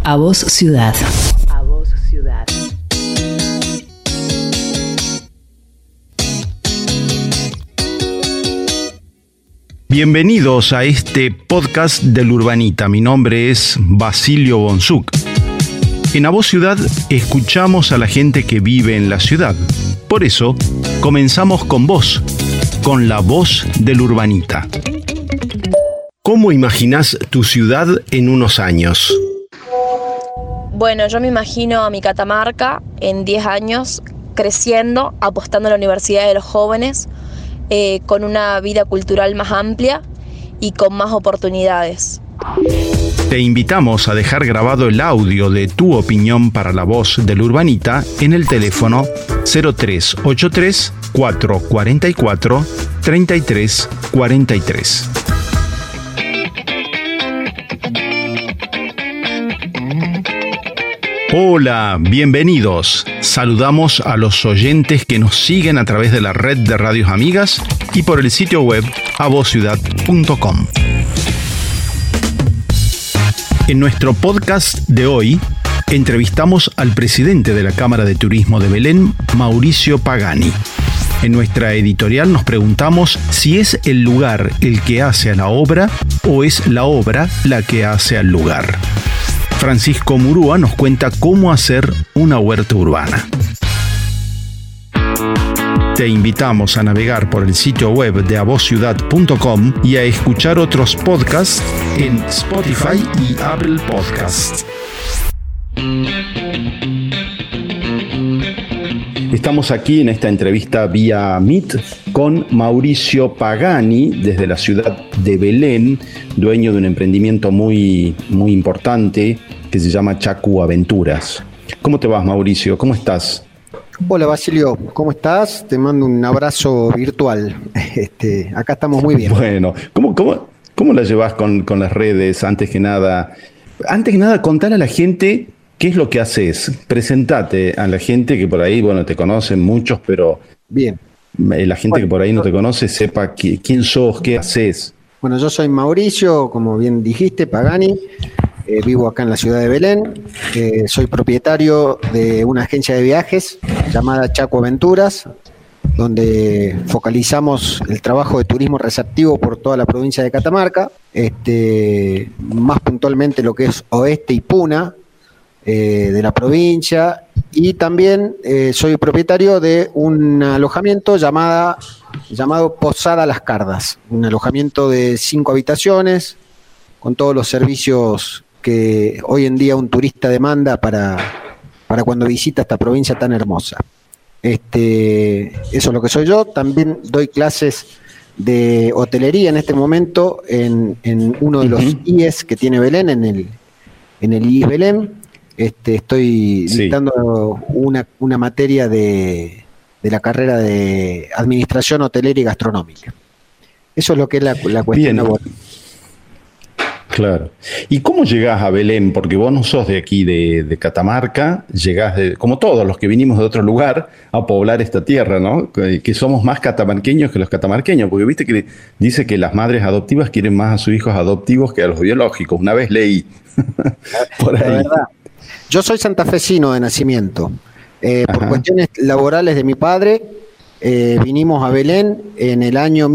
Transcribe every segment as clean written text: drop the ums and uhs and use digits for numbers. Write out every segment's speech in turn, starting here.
A Voz Ciudad. A Voz Ciudad. Bienvenidos a este podcast del Urbanita. Mi nombre es Basilio Bonsuc. En A Voz Ciudad escuchamos a la gente que vive en la ciudad. Por eso, comenzamos con vos, con la voz del Urbanita. ¿Cómo imaginás tu ciudad en unos años? Bueno, yo me imagino a mi Catamarca en 10 años creciendo, apostando a la Universidad de los Jóvenes, con una vida cultural más amplia y con más oportunidades. Te invitamos a dejar grabado el audio de tu opinión para la voz del Urbanita en el teléfono 0383 444 3343. Hola, bienvenidos. Saludamos a los oyentes que nos siguen a través de la red de radios amigas y por el sitio web avociudad.com. En nuestro podcast de hoy, entrevistamos al presidente de la Cámara de Turismo de Belén, Mauricio Pagani. En nuestra editorial nos preguntamos si es el lugar el que hace a la obra o es la obra la que hace al lugar. Francisco Murúa nos cuenta cómo hacer una huerta urbana. Te invitamos a navegar por el sitio web de avociudad.com y a escuchar otros podcasts en Spotify y Apple Podcasts. Estamos aquí en esta entrevista vía Meet con Mauricio Pagani desde la ciudad de Belén, dueño de un emprendimiento muy importante que se llama Chacu Aventuras. ¿Cómo te vas, Mauricio? ¿Cómo estás? Hola, Basilio, ¿cómo estás? Te mando un abrazo virtual. Acá estamos muy bien. Bueno, ¿cómo la llevas con las redes? Antes que nada, contale a la gente qué es lo que haces. Presentate a la gente que por ahí, bueno, te conocen muchos, pero bien. La gente que por ahí no te conoce sepa quién sos, qué haces. Bueno, yo soy Mauricio, como bien dijiste, Pagani. Vivo acá en la ciudad de Belén. Soy propietario de una agencia de viajes llamada Chacu Aventuras, donde focalizamos el trabajo de turismo receptivo por toda la provincia de Catamarca, más puntualmente lo que es oeste y Puna de la provincia, y también soy propietario de un alojamiento llamado Posada Las Cardas, un alojamiento de 5 habitaciones con todos los servicios que hoy en día un turista demanda para cuando visita esta provincia tan hermosa. Eso es lo que soy yo. También doy clases de hotelería en este momento en uno de los IES que tiene Belén, en el IES Belén. Estoy dictando una materia de la carrera de Administración Hotelera y Gastronómica. Eso es lo que es la cuestión laboral. Claro. ¿Y cómo llegás a Belén? Porque vos no sos de aquí, de Catamarca, llegás como todos los que vinimos de otro lugar, a poblar esta tierra, ¿no? Que somos más catamarqueños que los catamarqueños, porque viste que dice que las madres adoptivas quieren más a sus hijos adoptivos que a los biológicos. Una vez leí por ahí. La verdad. Yo soy santafesino de nacimiento. Por cuestiones laborales de mi padre, vinimos a Belén en el año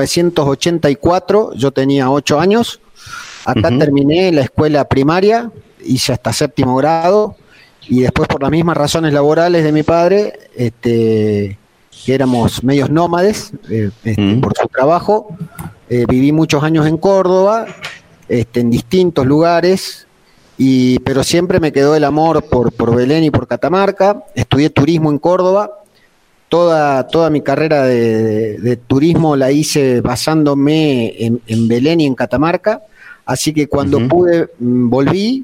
1984, yo tenía 8 años. Acá terminé la escuela primaria, hice hasta 7º grado, y después por las mismas razones laborales de mi padre, que éramos medios nómades por su trabajo, viví muchos años en Córdoba, en distintos lugares, pero siempre me quedó el amor por Belén y por Catamarca. Estudié turismo en Córdoba. Toda mi carrera de turismo la hice basándome en Belén y en Catamarca. Así que cuando pude, volví,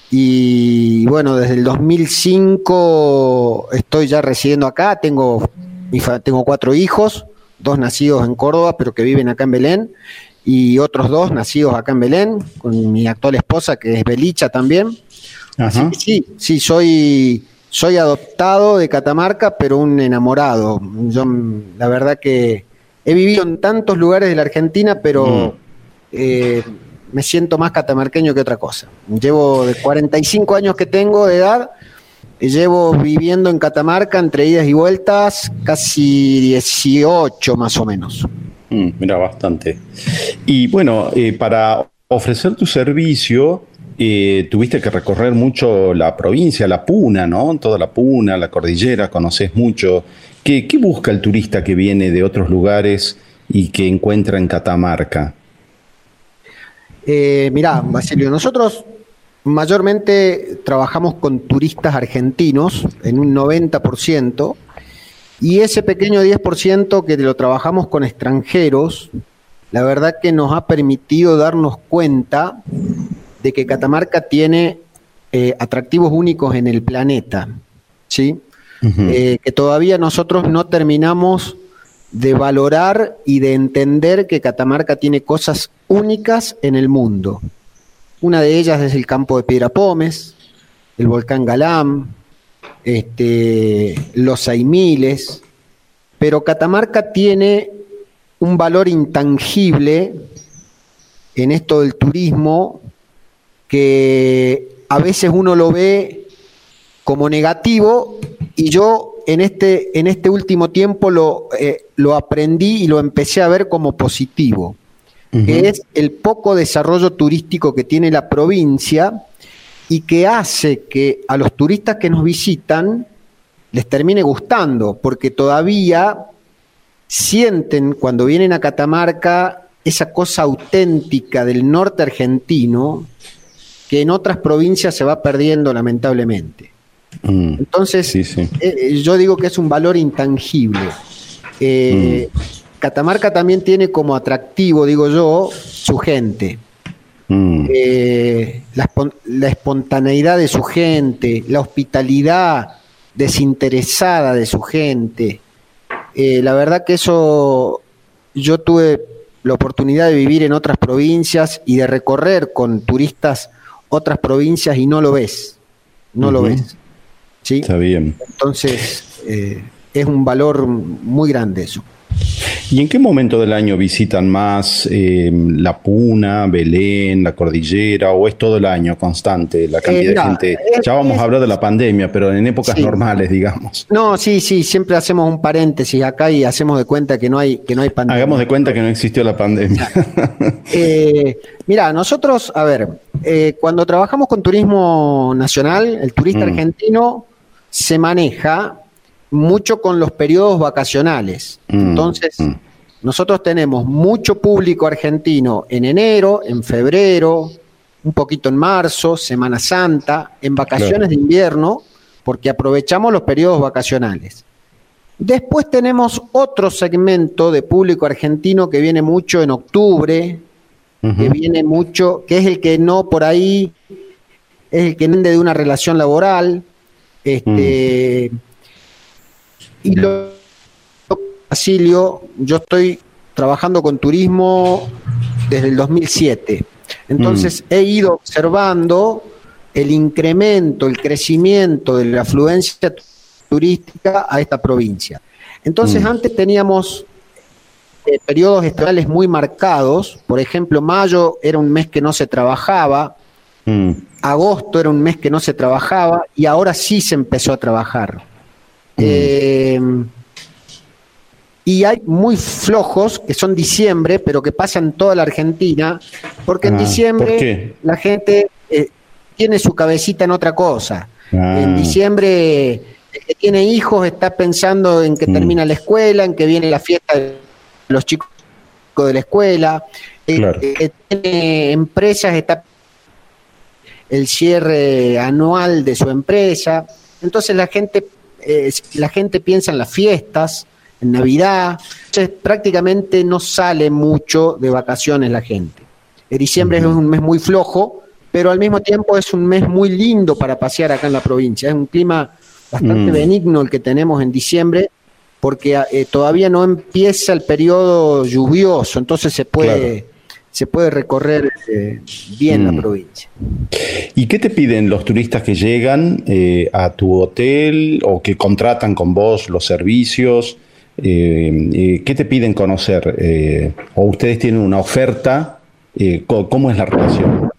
y bueno, desde el 2005 estoy ya residiendo acá. Tengo 4 hijos, 2 nacidos en Córdoba, pero que viven acá en Belén, y otros 2 nacidos acá en Belén, con mi actual esposa, que es Belicha también. Así que sí, soy adoptado de Catamarca, pero un enamorado. Yo, la verdad que he vivido en tantos lugares de la Argentina, pero me siento más catamarqueño que otra cosa. Llevo de 45 años que tengo de edad, y llevo viviendo en Catamarca entre idas y vueltas casi 18 más o menos. Mira, bastante. Y bueno, para ofrecer tu servicio, tuviste que recorrer mucho la provincia, la Puna, ¿no? Toda la Puna, la cordillera, conoces mucho. ¿Qué busca el turista que viene de otros lugares y que encuentra en Catamarca? Mirá, Basilio, nosotros mayormente trabajamos con turistas argentinos en un 90%, y ese pequeño 10% que lo trabajamos con extranjeros, la verdad que nos ha permitido darnos cuenta de que Catamarca tiene atractivos únicos en el planeta, ¿sí? Uh-huh. Que todavía nosotros no terminamos de valorar y de entender que Catamarca tiene cosas únicas en el mundo. Una de ellas es el campo de Piedra Pómez, el volcán Galám, los Saimiles, pero Catamarca tiene un valor intangible en esto del turismo que a veces uno lo ve como negativo, y yo en este último tiempo lo aprendí y lo empecé a ver como positivo. Uh-huh. Que es el poco desarrollo turístico que tiene la provincia y que hace que a los turistas que nos visitan les termine gustando, porque todavía sienten cuando vienen a Catamarca esa cosa auténtica del norte argentino que en otras provincias se va perdiendo lamentablemente. Entonces, sí. Yo digo que es un valor intangible. Catamarca también tiene como atractivo, digo yo, su gente. La espontaneidad de su gente, la hospitalidad desinteresada de su gente. La verdad que eso, yo tuve la oportunidad de vivir en otras provincias y de recorrer con turistas otras provincias y no lo ves. No lo ves. ¿Sí? Está bien. Entonces, es un valor muy grande eso. ¿Y en qué momento del año visitan más la Puna, Belén, la cordillera, o es todo el año constante la cantidad de gente? Ya vamos a hablar de la pandemia, pero en épocas normales, digamos. No, sí, siempre hacemos un paréntesis acá y hacemos de cuenta que no hay pandemia. Hagamos de cuenta que no existió la pandemia. Mira, nosotros, a ver, cuando trabajamos con turismo nacional, el turista argentino se maneja mucho con los periodos vacacionales. Entonces, nosotros tenemos mucho público argentino en enero, en febrero, un poquito en marzo, Semana Santa, en vacaciones de invierno, porque aprovechamos los periodos vacacionales. Después tenemos otro segmento de público argentino que viene mucho en octubre, que viene mucho, que es el que no por ahí, es el que depende de una relación laboral, y Basilio, yo estoy trabajando con turismo desde el 2007. Entonces he ido observando el incremento, el crecimiento de la afluencia turística a esta provincia. Entonces antes teníamos periodos estacionales muy marcados. Por ejemplo, mayo era un mes que no se trabajaba, agosto era un mes que no se trabajaba, y ahora sí se empezó a trabajar. Y hay muy flojos que son diciembre, pero que pasan toda la Argentina, porque en diciembre la gente tiene su cabecita en otra cosa. En diciembre el que tiene hijos está pensando en que termina la escuela, en que viene la fiesta de los chicos de la escuela. El que tiene empresas está el cierre anual de su empresa. Entonces la gente piensa en las fiestas, en Navidad. Entonces prácticamente no sale mucho de vacaciones la gente. Diciembre es un mes muy flojo, pero al mismo tiempo es un mes muy lindo para pasear acá en la provincia. Es un clima bastante benigno el que tenemos en diciembre, porque todavía no empieza el periodo lluvioso, entonces se puede recorrer bien la provincia. ¿Y qué te piden los turistas que llegan a tu hotel o que contratan con vos los servicios? ¿Qué te piden conocer? ¿O ustedes tienen una oferta ¿Cómo es la relación?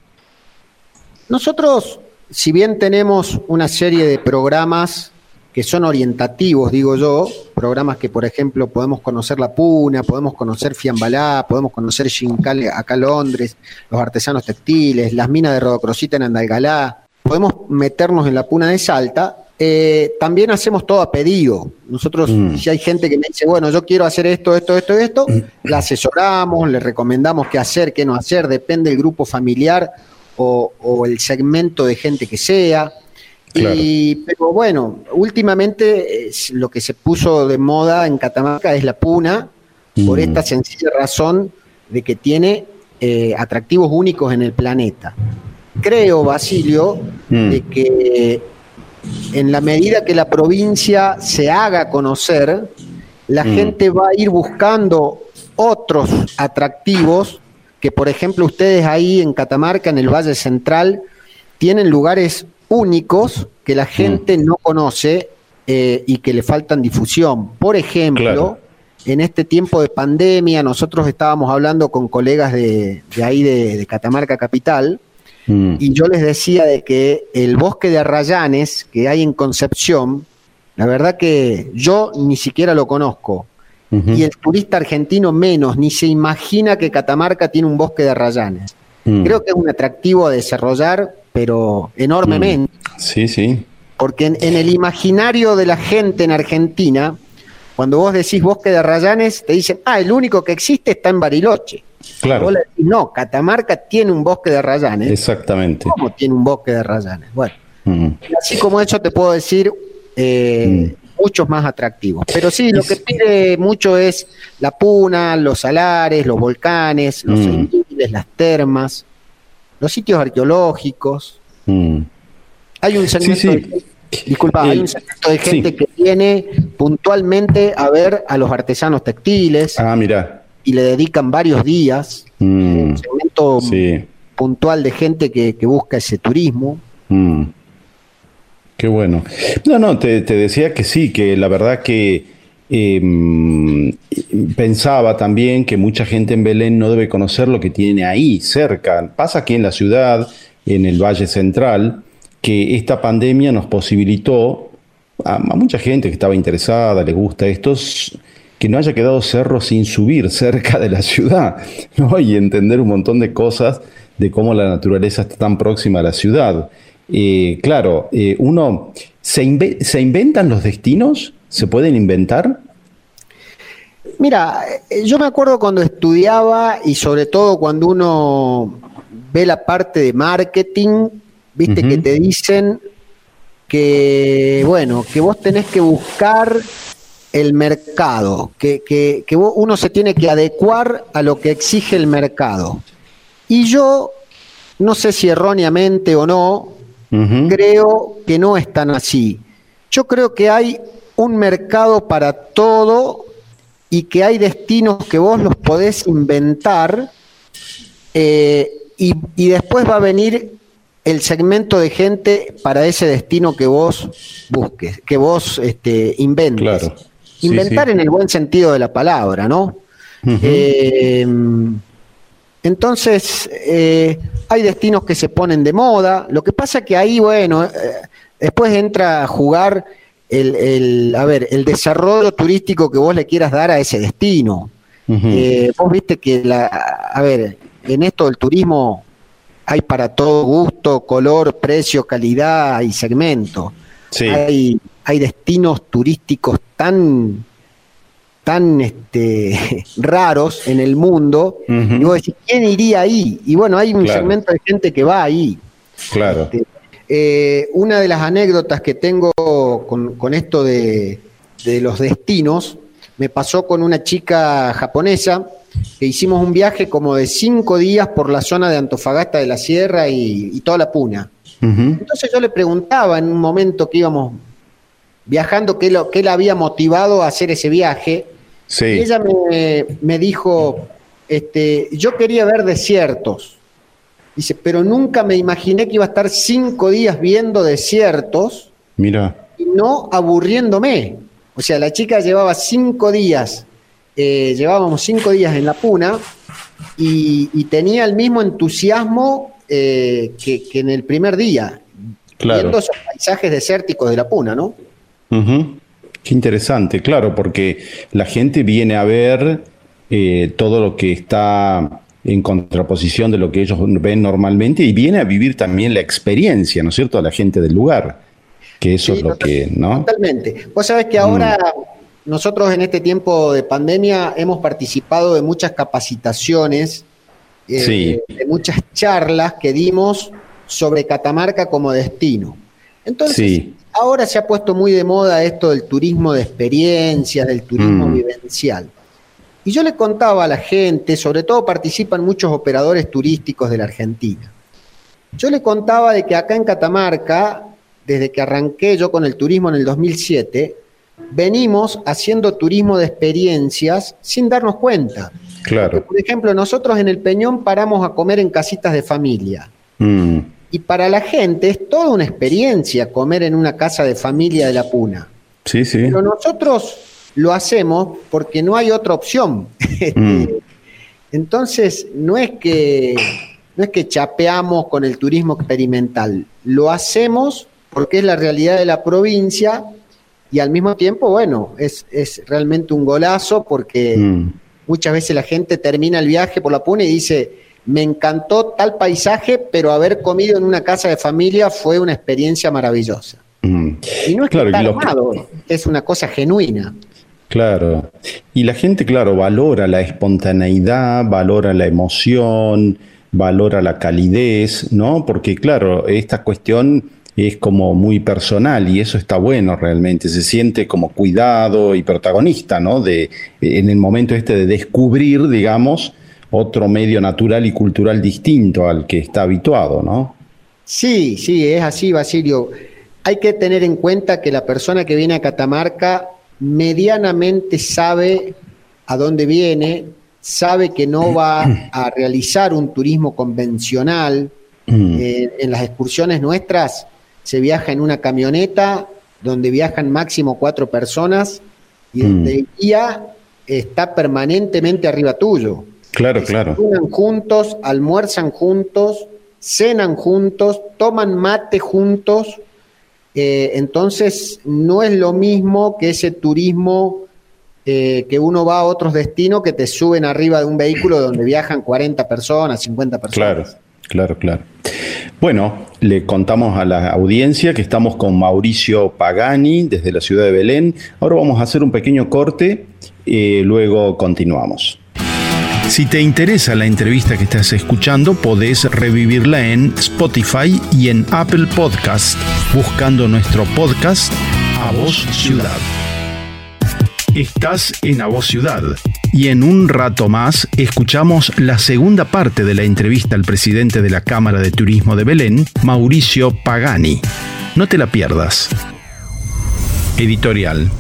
Nosotros, si bien tenemos una serie de programas que son orientativos, digo yo, programas que, por ejemplo, podemos conocer La Puna, podemos conocer Fiambalá, podemos conocer Xincal acá en Londres, los artesanos textiles, las minas de Rodocrosita en Andalgalá, podemos meternos en La Puna de Salta. También hacemos todo a pedido. Nosotros, si hay gente que me dice, bueno, yo quiero hacer esto, la asesoramos, le recomendamos qué hacer, qué no hacer, depende del grupo familiar o el segmento de gente que sea. Claro. Pero bueno, últimamente lo que se puso de moda en Catamarca es La Puna, por esta sencilla razón de que tiene atractivos únicos en el planeta. Creo, Basilio, de que en la medida que la provincia se haga conocer, la gente va a ir buscando otros atractivos que, por ejemplo, ustedes ahí en Catamarca, en el Valle Central, tienen lugares únicos que la gente no conoce y que le faltan difusión. Por ejemplo, en este tiempo de pandemia, nosotros estábamos hablando con colegas de ahí de Catamarca Capital, y yo les decía de que el bosque de arrayanes que hay en Concepción, la verdad que yo ni siquiera lo conozco, y el turista argentino menos, ni se imagina que Catamarca tiene un bosque de arrayanes. Creo que es un atractivo a desarrollar, pero enormemente. Sí, sí. Porque en el imaginario de la gente en Argentina, cuando vos decís bosque de arrayanes, te dicen, el único que existe está en Bariloche. Claro. Vos le decís, no, Catamarca tiene un bosque de arrayanes. Exactamente. ¿Cómo tiene un bosque de arrayanes? Bueno, y así como eso te puedo decir muchos más atractivos. Pero sí, lo que pide mucho es La Puna, los salares, los volcanes, los cenotes, las termas, los sitios arqueológicos. Hay un segmento hay un segmento de gente que viene puntualmente a ver a los artesanos textiles. Mira. Y le dedican varios días. Un segmento puntual de gente que busca ese turismo. Qué bueno. No, te decía que sí, que la verdad que pensaba también que mucha gente en Belén no debe conocer lo que tiene ahí, cerca. Pasa aquí en la ciudad, en el Valle Central, que esta pandemia nos posibilitó a mucha gente que estaba interesada, le gusta estos, que no haya quedado cerro sin subir cerca de la ciudad, ¿no? Y entender un montón de cosas de cómo la naturaleza está tan próxima a la ciudad. Claro, uno ¿se inventan los destinos? ¿Se pueden inventar? Mira, yo me acuerdo cuando estudiaba y sobre todo cuando uno ve la parte de marketing, viste que te dicen que, bueno, que vos tenés que buscar el mercado, que uno se tiene que adecuar a lo que exige el mercado. Y yo, no sé si erróneamente o no, creo que no es tan así. Yo creo que hay un mercado para todo y que hay destinos que vos los podés inventar y después va a venir el segmento de gente para ese destino que vos busques, que vos inventes. Claro. Inventar en el buen sentido de la palabra, ¿no? Entonces, hay destinos que se ponen de moda. Lo que pasa que ahí, bueno, después entra a jugar el desarrollo turístico que vos le quieras dar a ese destino. Vos viste que, en esto del turismo hay para todo gusto, color, precio, calidad y segmento. Sí. Hay destinos turísticos tan raros en el mundo, y vos decís, ¿quién iría ahí? Y bueno, hay un segmento de gente que va ahí. Claro. Una de las anécdotas que tengo con esto de los destinos, me pasó con una chica japonesa, que hicimos un viaje como de 5 días por la zona de Antofagasta de la Sierra y toda la Puna. Entonces yo le preguntaba en un momento que íbamos viajando qué la había motivado a hacer ese viaje. Sí. Y ella me dijo, yo quería ver desiertos. Dice, pero nunca me imaginé que iba a estar 5 días viendo desiertos. Mira. Y no aburriéndome. O sea, la chica llevaba 5 días, llevábamos 5 días en la Puna, y tenía el mismo entusiasmo que en el primer día, viendo esos paisajes desérticos de la Puna, ¿no? Uh-huh. Qué interesante, claro, porque la gente viene a ver todo lo que está en contraposición de lo que ellos ven normalmente y viene a vivir también la experiencia, ¿no es cierto?, a la gente del lugar, que eso es lo que, ¿no? Totalmente. Vos sabés que ahora nosotros en este tiempo de pandemia hemos participado de muchas capacitaciones, de muchas charlas que dimos sobre Catamarca como destino. Entonces, ahora se ha puesto muy de moda esto del turismo de experiencias, del turismo vivencial. Y yo le contaba a la gente, sobre todo participan muchos operadores turísticos de la Argentina. Yo le contaba de que acá en Catamarca, desde que arranqué yo con el turismo en el 2007, venimos haciendo turismo de experiencias sin darnos cuenta. Claro. Porque, por ejemplo, nosotros en el Peñón paramos a comer en casitas de familia. Y para la gente es toda una experiencia comer en una casa de familia de la Puna. Sí. Pero nosotros lo hacemos porque no hay otra opción. Entonces, no es que chapeamos con el turismo experimental. Lo hacemos porque es la realidad de la provincia y al mismo tiempo, bueno, es realmente un golazo porque muchas veces la gente termina el viaje por la Puna y dice: me encantó tal paisaje, pero haber comido en una casa de familia fue una experiencia maravillosa. Y no es que está armado, es una cosa genuina. Claro. Y la gente, claro, valora la espontaneidad, valora la emoción, valora la calidez, ¿no? Porque, claro, esta cuestión es como muy personal y eso está bueno realmente. Se siente como cuidado y protagonista, ¿no? En el momento de descubrir, digamos, otro medio natural y cultural distinto al que está habituado, ¿no? Sí, es así, Basilio. Hay que tener en cuenta que la persona que viene a Catamarca medianamente sabe a dónde viene, sabe que no va a realizar un turismo convencional. En las excursiones nuestras se viaja en una camioneta donde viajan máximo 4 personas y donde el guía está permanentemente arriba tuyo. Claro. Desayunan juntos, almuerzan juntos, cenan juntos, toman mate juntos. Entonces, no es lo mismo que ese turismo que uno va a otros destinos que te suben arriba de un vehículo donde viajan 40 personas, 50 personas. Claro. Bueno, le contamos a la audiencia que estamos con Mauricio Pagani desde la ciudad de Belén. Ahora vamos a hacer un pequeño corte y luego continuamos. Si te interesa la entrevista que estás escuchando, podés revivirla en Spotify y en Apple Podcast, buscando nuestro podcast A Voz Ciudad. Estás en A Voz Ciudad y en un rato más escuchamos la segunda parte de la entrevista al presidente de la Cámara de Turismo de Belén, Mauricio Pagani. No te la pierdas. Editorial.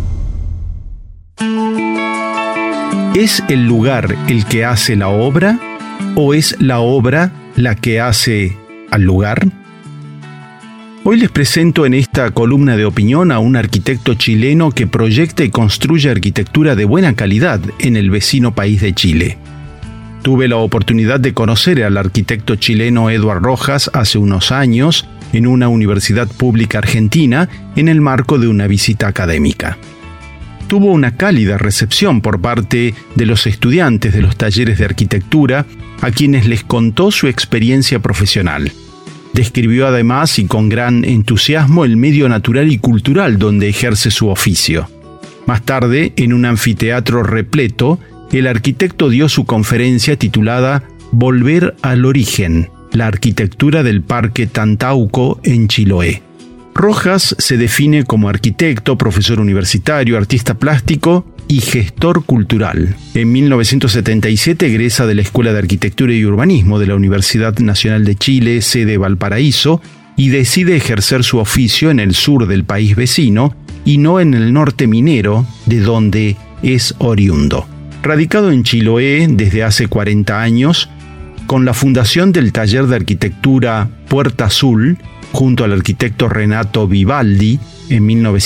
¿Es el lugar el que hace la obra o es la obra la que hace al lugar? Hoy les presento en esta columna de opinión a un arquitecto chileno que proyecta y construye arquitectura de buena calidad en el vecino país de Chile. Tuve la oportunidad de conocer al arquitecto chileno Eduard Rojas hace unos años en una universidad pública argentina en el marco de una visita académica. Tuvo una cálida recepción por parte de los estudiantes de los talleres de arquitectura, a quienes les contó su experiencia profesional. Describió además y con gran entusiasmo el medio natural y cultural donde ejerce su oficio. Más tarde, en un anfiteatro repleto, el arquitecto dio su conferencia titulada Volver al origen, la arquitectura del Parque Tantauco en Chiloé. Rojas se define como arquitecto, profesor universitario, artista plástico y gestor cultural. En 1977 egresa de la Escuela de Arquitectura y Urbanismo de la Universidad Nacional de Chile, sede Valparaíso, y decide ejercer su oficio en el sur del país vecino y no en el norte minero, de donde es oriundo. Radicado en Chiloé desde hace 40 años, con la fundación del taller de arquitectura Puerta Azul, junto al arquitecto Renato Vivaldi, en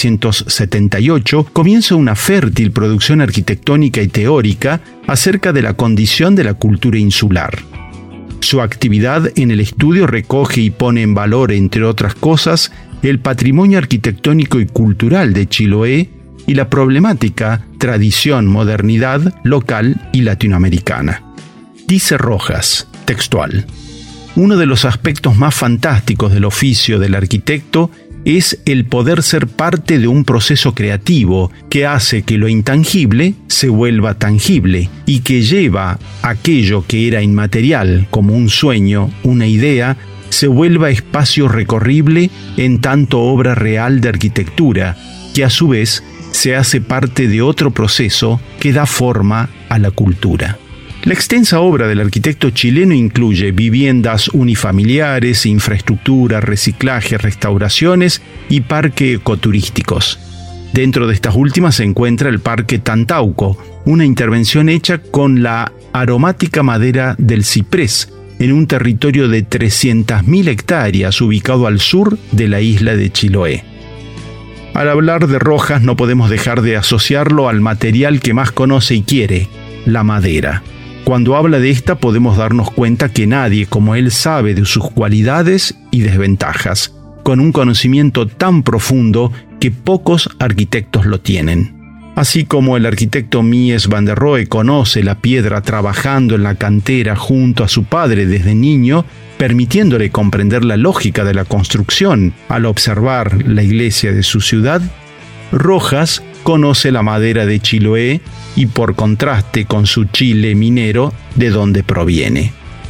1978, comienza una fértil producción arquitectónica y teórica acerca de la condición de la cultura insular. Su actividad en el estudio recoge y pone en valor, entre otras cosas, el patrimonio arquitectónico y cultural de Chiloé y la problemática tradición-modernidad local y latinoamericana. Dice Rojas, textual: uno de los aspectos más fantásticos del oficio del arquitecto es el poder ser parte de un proceso creativo que hace que lo intangible se vuelva tangible y que lleva aquello que era inmaterial, como un sueño, una idea, se vuelva espacio recorrible en tanto obra real de arquitectura, que a su vez se hace parte de otro proceso que da forma a la cultura. La extensa obra del arquitecto chileno incluye viviendas unifamiliares, infraestructura, reciclaje, restauraciones y parques ecoturísticos. Dentro de estas últimas se encuentra el Parque Tantauco, una intervención hecha con la aromática madera del ciprés, en un territorio de 300.000 hectáreas ubicado al sur de la isla de Chiloé. Al hablar de Rojas no podemos dejar de asociarlo al material que más conoce y quiere, la madera. Cuando habla de esta podemos darnos cuenta que nadie como él sabe de sus cualidades y desventajas, con un conocimiento tan profundo que pocos arquitectos lo tienen. Así como el arquitecto Mies van der Rohe conoce la piedra trabajando en la cantera junto a su padre desde niño, permitiéndole comprender la lógica de la construcción al observar la iglesia de su ciudad, Rojas conoce la madera de Chiloé y por contraste con su Chile minero, de donde proviene.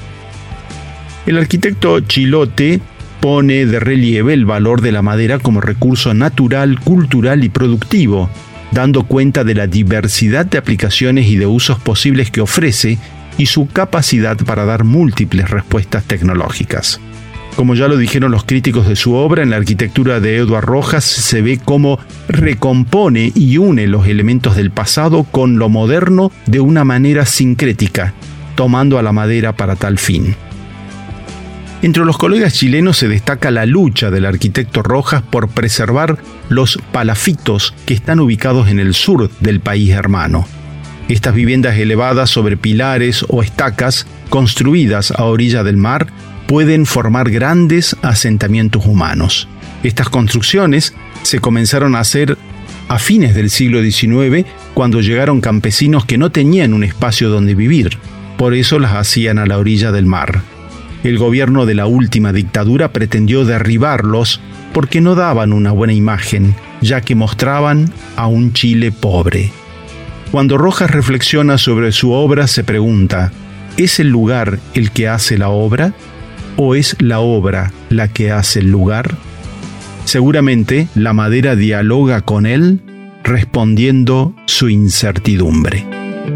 El arquitecto chilote pone de relieve el valor de la madera como recurso natural, cultural y productivo, dando cuenta de la diversidad de aplicaciones y de usos posibles que ofrece y su capacidad para dar múltiples respuestas tecnológicas. Como ya lo dijeron los críticos de su obra, en la arquitectura de Eduard Rojas se ve cómo recompone y une los elementos del pasado con lo moderno de una manera sincrética, tomando a la madera para tal fin. Entre los colegas chilenos se destaca la lucha del arquitecto Rojas por preservar los palafitos que están ubicados en el sur del país hermano. Estas viviendas elevadas sobre pilares o estacas, construidas a orilla del mar, pueden formar grandes asentamientos humanos. Estas construcciones se comenzaron a hacer a fines del siglo XIX, cuando llegaron campesinos que no tenían un espacio donde vivir. Por eso las hacían a la orilla del mar. El gobierno de la última dictadura pretendió derribarlos porque no daban una buena imagen, ya que mostraban a un Chile pobre. Cuando Rojas reflexiona sobre su obra, se pregunta: ¿es el lugar el que hace la obra? ¿O es la obra la que hace el lugar? Seguramente la madera dialoga con él, respondiendo su incertidumbre.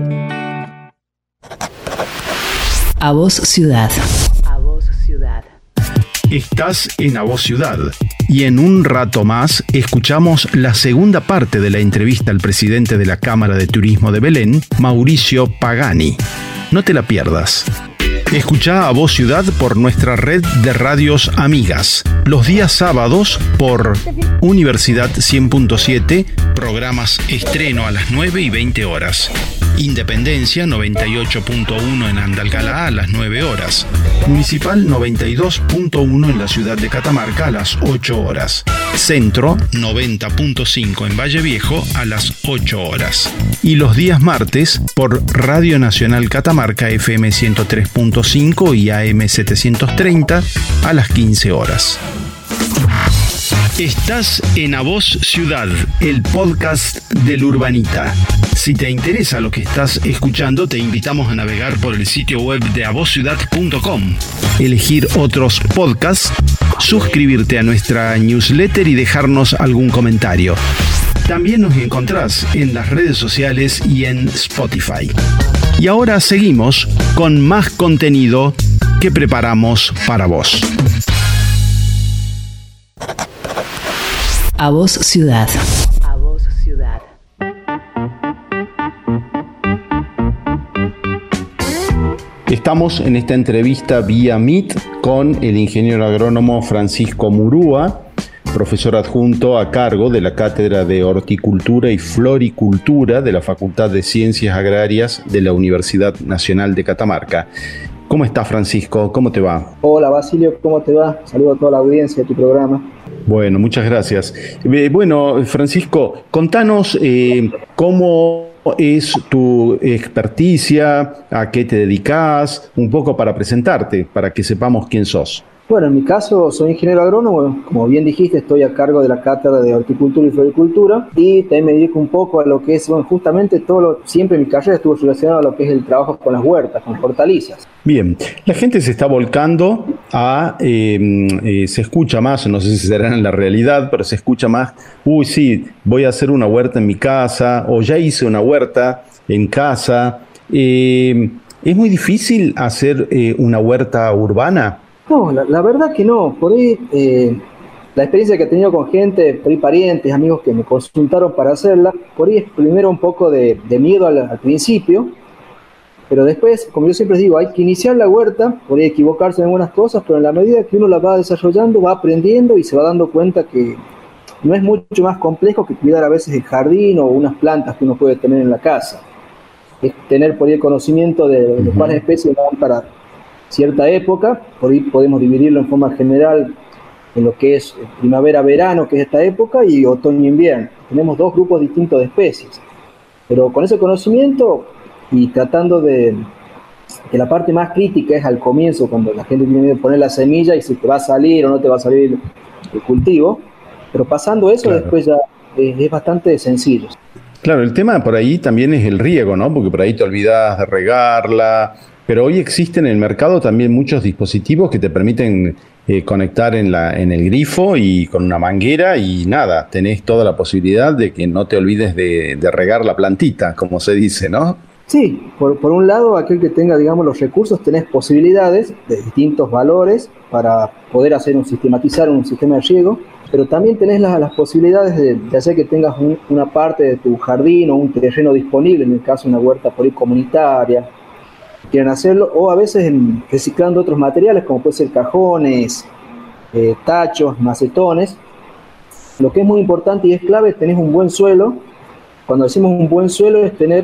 A Voz Ciudad. A Voz Ciudad. Estás en A Voz Ciudad y en un rato más escuchamos la segunda parte de la entrevista al presidente de la Cámara de Turismo de Belén, Mauricio Pagani. No te la pierdas. Escuchá A Voz Ciudad por nuestra red de radios amigas. Los días sábados por Universidad 100.7, programas estreno a las 9 y 20 horas. Independencia 98.1 en Andalgalá a las 9 horas. Municipal 92.1 en la ciudad de Catamarca a las 8 horas. Centro 90.5 en Valle Viejo a las 8 horas. Y los días martes por Radio Nacional Catamarca FM 103.5 y AM 730 a las 15 horas. Estás en A Voz Ciudad, el podcast del Urbanita. Si te interesa lo que estás escuchando, te invitamos a navegar por el sitio web de avozciudad.com, elegir otros podcasts, suscribirte a nuestra newsletter y dejarnos algún comentario. También nos encontrás en las redes sociales y en Spotify. Y ahora seguimos con más contenido que preparamos para vos. A Voz Ciudad. A Voz Ciudad. Estamos en esta entrevista vía Meet con el ingeniero agrónomo Francisco Murúa, profesor adjunto a cargo de la Cátedra de Horticultura y Floricultura de la Facultad de Ciencias Agrarias de la Universidad Nacional de Catamarca. ¿Cómo estás, Francisco? ¿Cómo te va? Hola, Basilio, ¿cómo te va? Saludo a toda la audiencia de tu programa. Bueno, muchas gracias. Bueno, Francisco, contanos cómo es tu experticia, a qué te dedicas, un poco para presentarte, para que sepamos quién sos. Bueno, en mi caso soy ingeniero agrónomo, como bien dijiste, estoy a cargo de la Cátedra de Horticultura y Floricultura y también me dedico un poco a lo que es, bueno, justamente siempre mi carrera estuvo relacionada a lo que es el trabajo con las huertas, con hortalizas. Bien, la gente se está volcando se escucha más, no sé si será en la realidad, pero se escucha más, sí, voy a hacer una huerta en mi casa, o ya hice una huerta en casa. ¿Es muy difícil hacer una huerta urbana? No, la verdad que no. Por ahí, la experiencia que he tenido con gente, por ahí parientes, amigos que me consultaron para hacerla, por ahí es primero un poco de miedo al principio, pero después, como yo siempre digo, hay que iniciar la huerta, por ahí equivocarse en algunas cosas, pero en la medida que uno la va desarrollando, va aprendiendo y se va dando cuenta que no es mucho más complejo que cuidar a veces el jardín o unas plantas que uno puede tener en la casa. Es tener por ahí el conocimiento de cuáles especies van para cierta época, por ahí podemos dividirlo en forma general en lo que es primavera-verano, que es esta época, y otoño-invierno. Tenemos dos grupos distintos de especies, pero con ese conocimiento y tratando de que la parte más crítica es al comienzo, cuando la gente tiene miedo de poner la semilla y si te va a salir o no te va a salir el cultivo, pero pasando eso, claro, después ya es bastante sencillo. Claro, el tema por ahí también es el riego, ¿no? Porque por ahí te olvidas de regarla. Pero hoy existen en el mercado también muchos dispositivos que te permiten conectar en el grifo y con una manguera y nada, tenés toda la posibilidad de que no te olvides de regar la plantita, como se dice, ¿no? Sí, por un lado, aquel que tenga, digamos, los recursos, tenés posibilidades de distintos valores para poder sistematizar un sistema de riego, pero también tenés las posibilidades de hacer que tengas una parte de tu jardín o un terreno disponible, en el caso de una huerta por ahí comunitaria, quieren hacerlo, o a veces reciclando otros materiales como puede ser cajones, tachos, macetones. Lo que es muy importante y es clave es tener un buen suelo. Cuando decimos un buen suelo es tener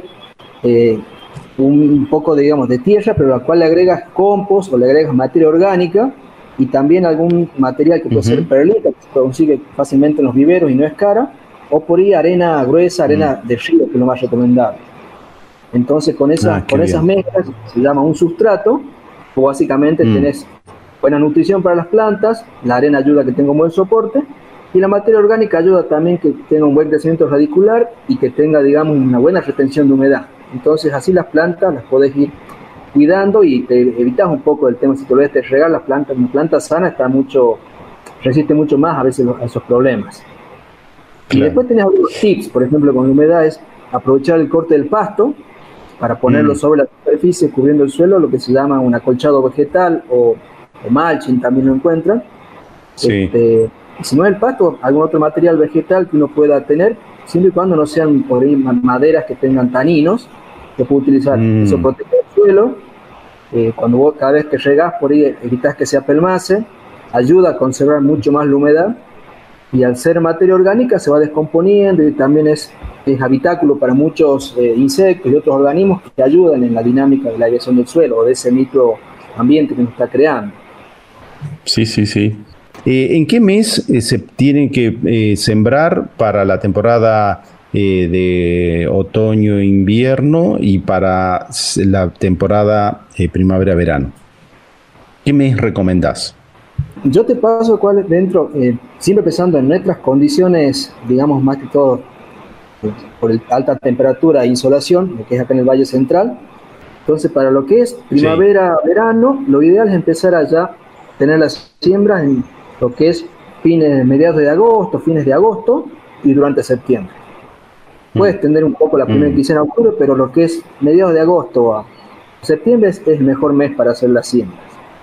un poco, digamos, de tierra, pero a la cual le agregas compost o le agregas materia orgánica y también algún material que puede ser perlita, que se consigue fácilmente en los viveros y no es cara, o por ahí arena gruesa, arena de río, que es lo más recomendable. Entonces con esas mezclas se llama un sustrato, o básicamente tenés buena nutrición para las plantas, la arena ayuda a que tenga un buen soporte, y la materia orgánica ayuda también que tenga un buen crecimiento radicular y que tenga, digamos, una buena retención de humedad. Entonces así las plantas las podés ir cuidando y te evitas un poco el tema, si te olvidas de regar las plantas, una planta sana resiste mucho más a veces a esos problemas. Claro. Y después tenés algunos tips, por ejemplo con la humedad es aprovechar el corte del pasto, para ponerlo sobre la superficie cubriendo el suelo, lo que se llama un acolchado vegetal o mulching también lo encuentran. Sí. Si no es el pasto, algún otro material vegetal que uno pueda tener, siempre y cuando no sean por ahí maderas que tengan taninos, que puede utilizar. Eso protege el suelo. Cuando vos cada vez que regás por ahí evitas que se apelmace, ayuda a conservar mucho más la humedad, y al ser materia orgánica se va descomponiendo y también es habitáculo para muchos insectos y otros organismos que ayudan en la dinámica de la aireación del suelo o de ese microambiente que nos está creando. Sí. ¿En qué mes se tienen que sembrar para la temporada de otoño-invierno y para la temporada primavera-verano? ¿Qué mes recomendás? Yo te paso cuál dentro, siempre pensando en nuestras condiciones, digamos más que todo, por alta temperatura e insolación, lo que es acá en el Valle Central. Entonces, para lo que es primavera-verano, lo ideal es empezar a ya tener las siembras en lo que es mediados de agosto, fines de agosto y durante septiembre. Puede extender un poco la primera quincena de octubre, pero lo que es mediados de agosto a septiembre es el mejor mes para hacer las siembras.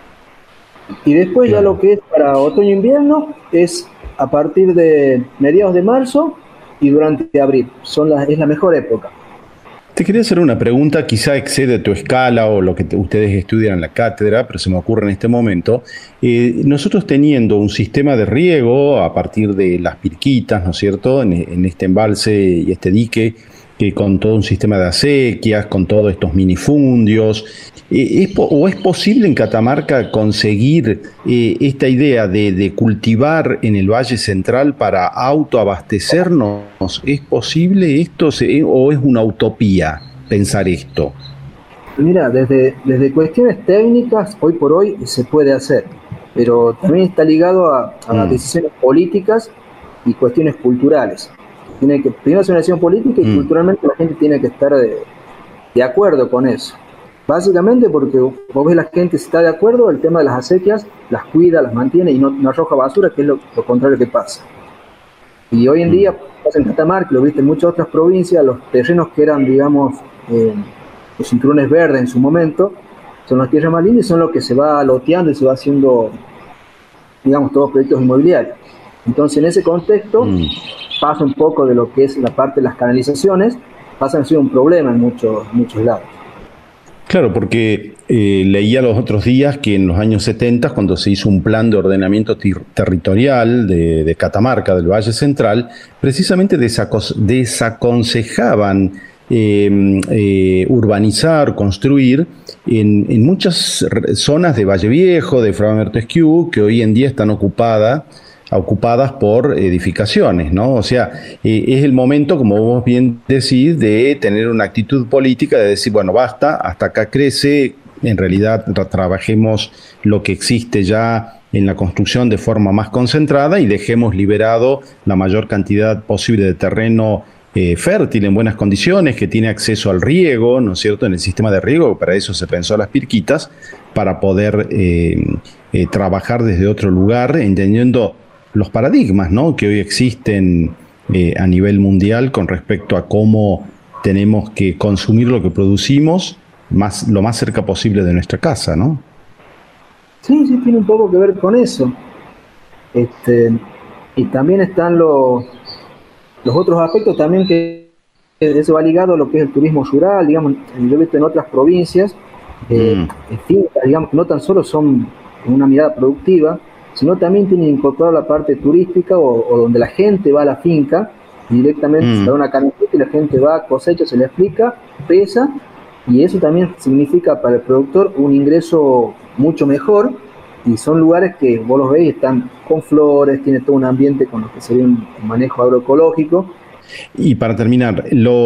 Y después ya lo que es para otoño-invierno es a partir de mediados de marzo y durante abril. Es la mejor época. Te quería hacer una pregunta, quizá excede tu escala o lo que ustedes estudian en la cátedra, pero se me ocurre en este momento. Nosotros teniendo un sistema de riego a partir de las Pirquitas, ¿no es cierto?, en este embalse y este dique, que con todo un sistema de acequias, con todos estos minifundios, ¿es posible en Catamarca conseguir esta idea de cultivar en el Valle Central para autoabastecernos? ¿Es posible esto o es una utopía pensar esto? Mira, desde cuestiones técnicas, hoy por hoy se puede hacer, pero también está ligado a decisiones políticas y cuestiones culturales. Tiene que primero ser una decisión política y culturalmente la gente tiene que estar de acuerdo con eso. Básicamente porque vos ves la gente si está de acuerdo, el tema de las acequias las cuida, las mantiene y no arroja basura, que es lo contrario que pasa. Y hoy en día, pasa en Catamarca, lo viste en muchas otras provincias, los terrenos que eran, digamos, los cinturones verdes en su momento, son las tierras más lindas y son lo que se va loteando y se va haciendo, digamos, todos proyectos inmobiliarios. Entonces, en ese contexto, pasa un poco de lo que es la parte de las canalizaciones, pasa a ser un problema en muchos lados. Claro, porque leía los otros días que en los años 70, cuando se hizo un plan de ordenamiento territorial de Catamarca, del Valle Central, precisamente desaconsejaban urbanizar, construir en muchas zonas de Valle Viejo, de Fra Bertesquieu, que hoy en día están ocupadas por edificaciones, ¿no? O sea, es el momento, como vos bien decís, de tener una actitud política, de decir, bueno, basta, hasta acá crece, en realidad trabajemos lo que existe ya en la construcción de forma más concentrada y dejemos liberado la mayor cantidad posible de terreno fértil, en buenas condiciones, que tiene acceso al riego, ¿no es cierto?, en el sistema de riego, para eso se pensó las Pirquitas, para poder trabajar desde otro lugar, entendiendo los paradigmas, ¿no?, que hoy existen a nivel mundial con respecto a cómo tenemos que consumir lo que producimos lo más cerca posible de nuestra casa, ¿no? Sí, tiene un poco que ver con eso. Y también están los otros aspectos también que eso va ligado a lo que es el turismo rural, digamos, yo he visto en otras provincias, fincas, digamos, que no tan solo son una mirada productiva, sino también tienen incorporado la parte turística o donde la gente va a la finca, directamente se da una camiseta y la gente va, cosecha, se le explica, pesa, y eso también significa para el productor un ingreso mucho mejor, y son lugares que vos los veis, están con flores, tiene todo un ambiente con lo que sería un manejo agroecológico. Y para terminar,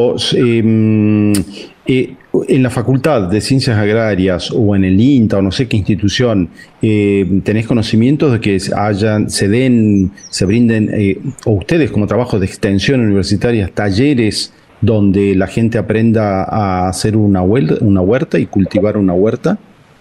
en la Facultad de Ciencias Agrarias o en el INTA o no sé qué institución, ¿tenés conocimientos de que se brinden, o ustedes como trabajo de extensión universitaria, talleres donde la gente aprenda a hacer una huerta y cultivar una huerta?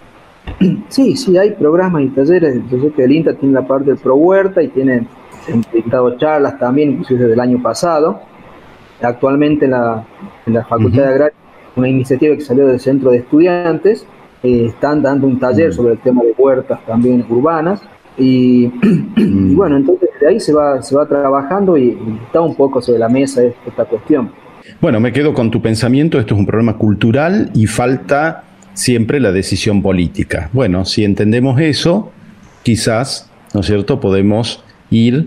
Sí, hay programas y talleres. Yo sé que el INTA tiene la parte del Pro Huerta y tiene dictado charlas también, inclusive desde el año pasado. Actualmente en la Facultad de Agraria, una iniciativa que salió del Centro de Estudiantes, están dando un taller sobre el tema de huertas también urbanas. Y bueno, entonces de ahí se va trabajando y está un poco sobre la mesa esta cuestión. Bueno, me quedo con tu pensamiento. Esto es un problema cultural y falta siempre la decisión política. Bueno, si entendemos eso, quizás, ¿no es cierto?, podemos ir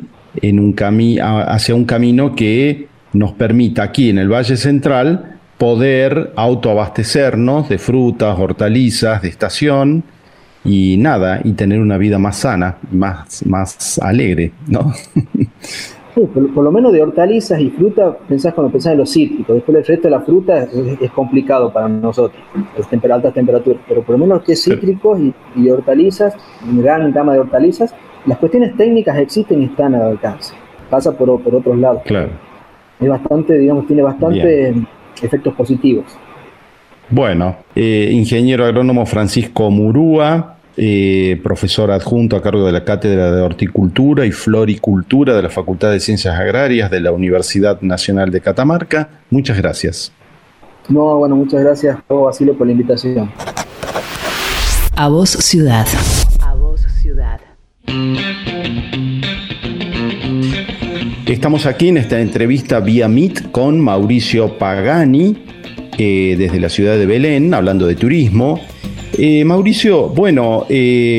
hacia un camino que nos permita aquí en el Valle Central poder autoabastecernos de frutas, hortalizas, de estación y tener una vida más sana, más alegre, ¿no? Sí, por lo menos de hortalizas y fruta, cuando pensás en los cítricos, después el resto de la fruta es complicado para nosotros, altas temperaturas, pero por lo menos que es cítricos y hortalizas, una gran gama de hortalizas, las cuestiones técnicas existen y están al alcance, pasa por otros lados. Claro. Es bastante, digamos, tiene bastante efectos positivos. Bueno, ingeniero agrónomo Francisco Murúa, profesor adjunto a cargo de la Cátedra de Horticultura y Floricultura de la Facultad de Ciencias Agrarias de la Universidad Nacional de Catamarca. Muchas gracias. Muchas gracias, Basilio, por la invitación. A Voz Ciudad. A Voz Ciudad. Estamos aquí en esta entrevista vía Meet con Mauricio Pagani, desde la ciudad de Belén, hablando de turismo. Mauricio, bueno,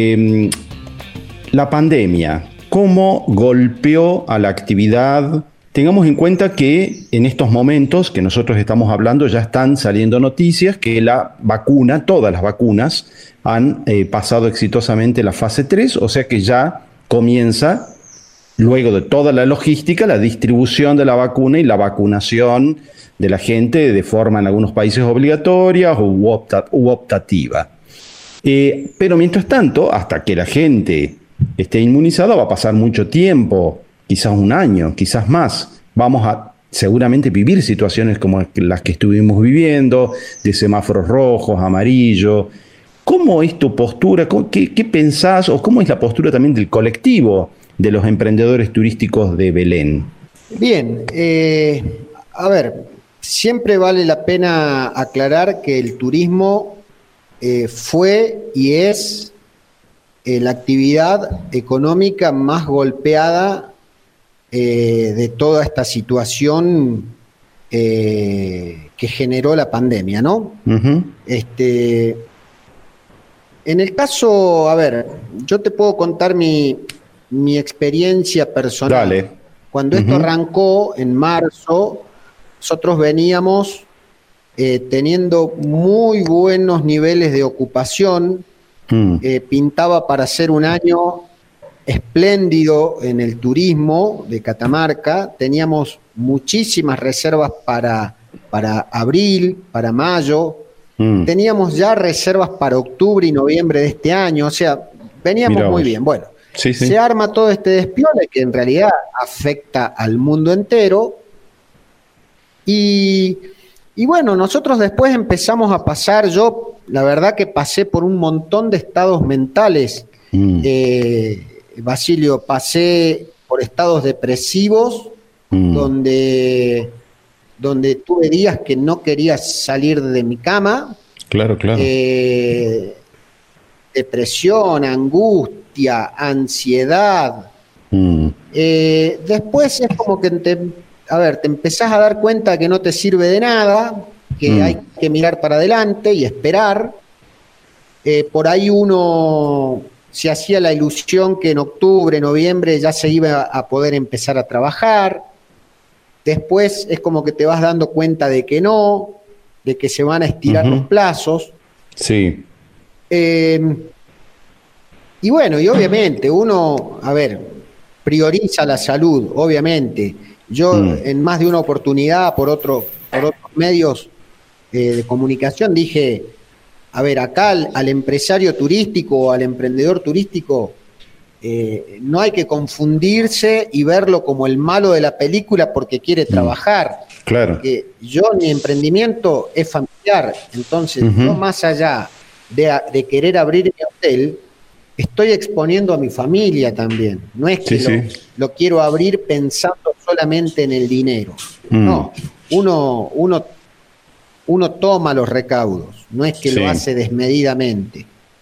la pandemia, ¿cómo golpeó a la actividad? Tengamos en cuenta que en estos momentos que nosotros estamos hablando ya están saliendo noticias que la vacuna, todas las vacunas, han pasado exitosamente la fase 3, o sea que ya comienza, luego de toda la logística, la distribución de la vacuna y la vacunación de la gente de forma en algunos países obligatoria u optativa. Pero mientras tanto, hasta que la gente esté inmunizada, va a pasar mucho tiempo, quizás un año, quizás más. Vamos a seguramente vivir situaciones como las que estuvimos viviendo, de semáforos rojos, amarillos. ¿Cómo es tu postura? ¿Qué pensás? ¿O cómo es la postura también del colectivo de los emprendedores turísticos de Belén? Bien, a ver, siempre vale la pena aclarar que el turismo fue y es la actividad económica más golpeada de toda esta situación que generó la pandemia, ¿no? Uh-huh. En el caso, a ver, yo te puedo contar mi experiencia personal. Dale. Cuando esto arrancó en marzo, nosotros veníamos teniendo muy buenos niveles de ocupación. Pintaba para ser un año espléndido en el turismo de Catamarca. Teníamos muchísimas reservas para abril, para mayo. Teníamos ya reservas para octubre y noviembre de este año. O sea, veníamos muy bien. Bueno, sí. Se arma todo este despiole que en realidad afecta al mundo entero. Y bueno, nosotros después empezamos a pasar, yo la verdad que pasé por un montón de estados mentales, Basilio, pasé por estados depresivos, donde tuve días que no quería salir de mi cama. Claro. Depresión, angustia, ansiedad. Después es como que te empezás a dar cuenta que no te sirve de nada, que hay que mirar para adelante y esperar. Por ahí uno se hacía la ilusión que en octubre, noviembre ya se iba a poder empezar a trabajar. Después es como que te vas dando cuenta de que no, de que se van a estirar los plazos. Sí. Y bueno, y obviamente uno, prioriza la salud, obviamente. Yo en más de una oportunidad por otros medios de comunicación dije, acá al empresario turístico o al emprendedor turístico no hay que confundirse y verlo como el malo de la película porque quiere trabajar. Claro. Porque mi emprendimiento es familiar, entonces yo más allá de querer abrir mi hotel, estoy exponiendo a mi familia también. No es que lo quiero abrir pensando solamente en el dinero. No, uno toma los recaudos, no es que lo hace desmedidamente.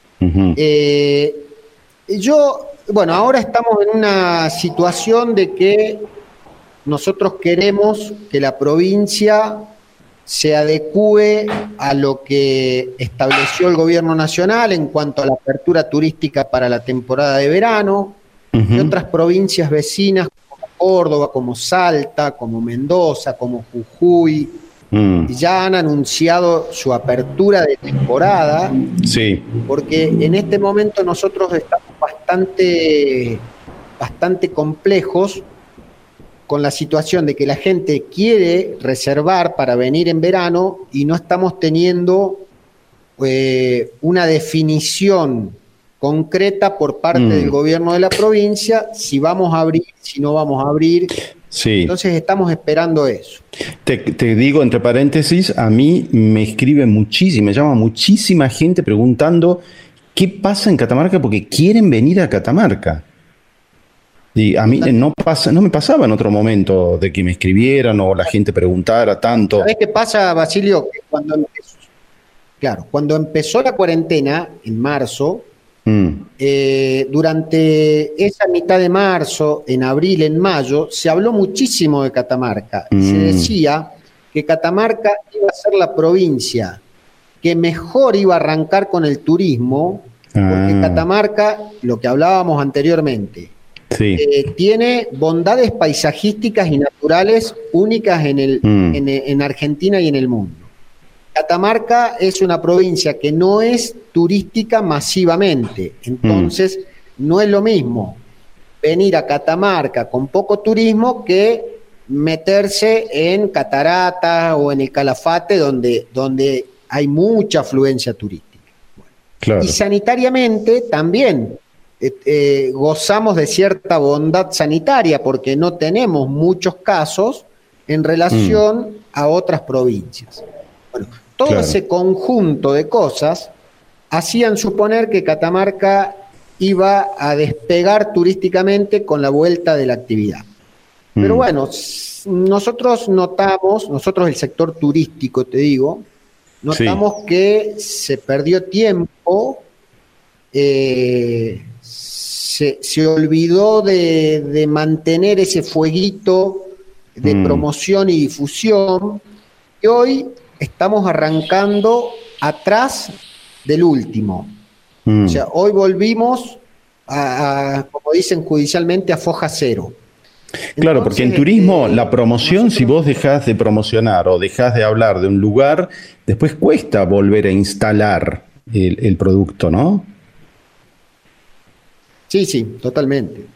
Ahora estamos en una situación de que nosotros queremos que la provincia se adecúe a lo que estableció el gobierno nacional en cuanto a la apertura turística para la temporada de verano, y otras provincias vecinas como Córdoba, como Salta, como Mendoza, como Jujuy, ya han anunciado su apertura de temporada, porque en este momento nosotros estamos bastante complejos con la situación de que la gente quiere reservar para venir en verano y no estamos teniendo una definición concreta por parte del gobierno de la provincia, si vamos a abrir, si no vamos a abrir. Sí. Entonces estamos esperando eso. Te digo, entre paréntesis, a mí me llama muchísima gente preguntando qué pasa en Catamarca porque quieren venir a Catamarca. Y a mí no me pasaba en otro momento de que me escribieran o la gente preguntara tanto. ¿Sabés qué pasa, Basilio? Que cuando empezó la cuarentena, en marzo, durante esa mitad de marzo, en abril, en mayo, se habló muchísimo de Catamarca. Se decía que Catamarca iba a ser la provincia que mejor iba a arrancar con el turismo, porque Catamarca, lo que hablábamos anteriormente, tiene bondades paisajísticas y naturales únicas en Argentina y en el mundo. Catamarca es una provincia que no es turística masivamente, entonces no es lo mismo venir a Catamarca con poco turismo que meterse en Cataratas o en el Calafate donde hay mucha afluencia turística. Claro. Y sanitariamente también gozamos de cierta bondad sanitaria porque no tenemos muchos casos en relación a otras provincias. Bueno, todo ese conjunto de cosas hacían suponer que Catamarca iba a despegar turísticamente con la vuelta de la actividad. Pero bueno, nosotros el sector turístico, te digo, notamos que se perdió tiempo, se olvidó de mantener ese fueguito de promoción y difusión, y hoy estamos arrancando atrás del último. O sea, hoy volvimos como dicen judicialmente, a foja cero. Claro, porque en turismo la promoción, si vos dejás de promocionar o dejás de hablar de un lugar, después cuesta volver a instalar el producto, ¿no? Sí, totalmente.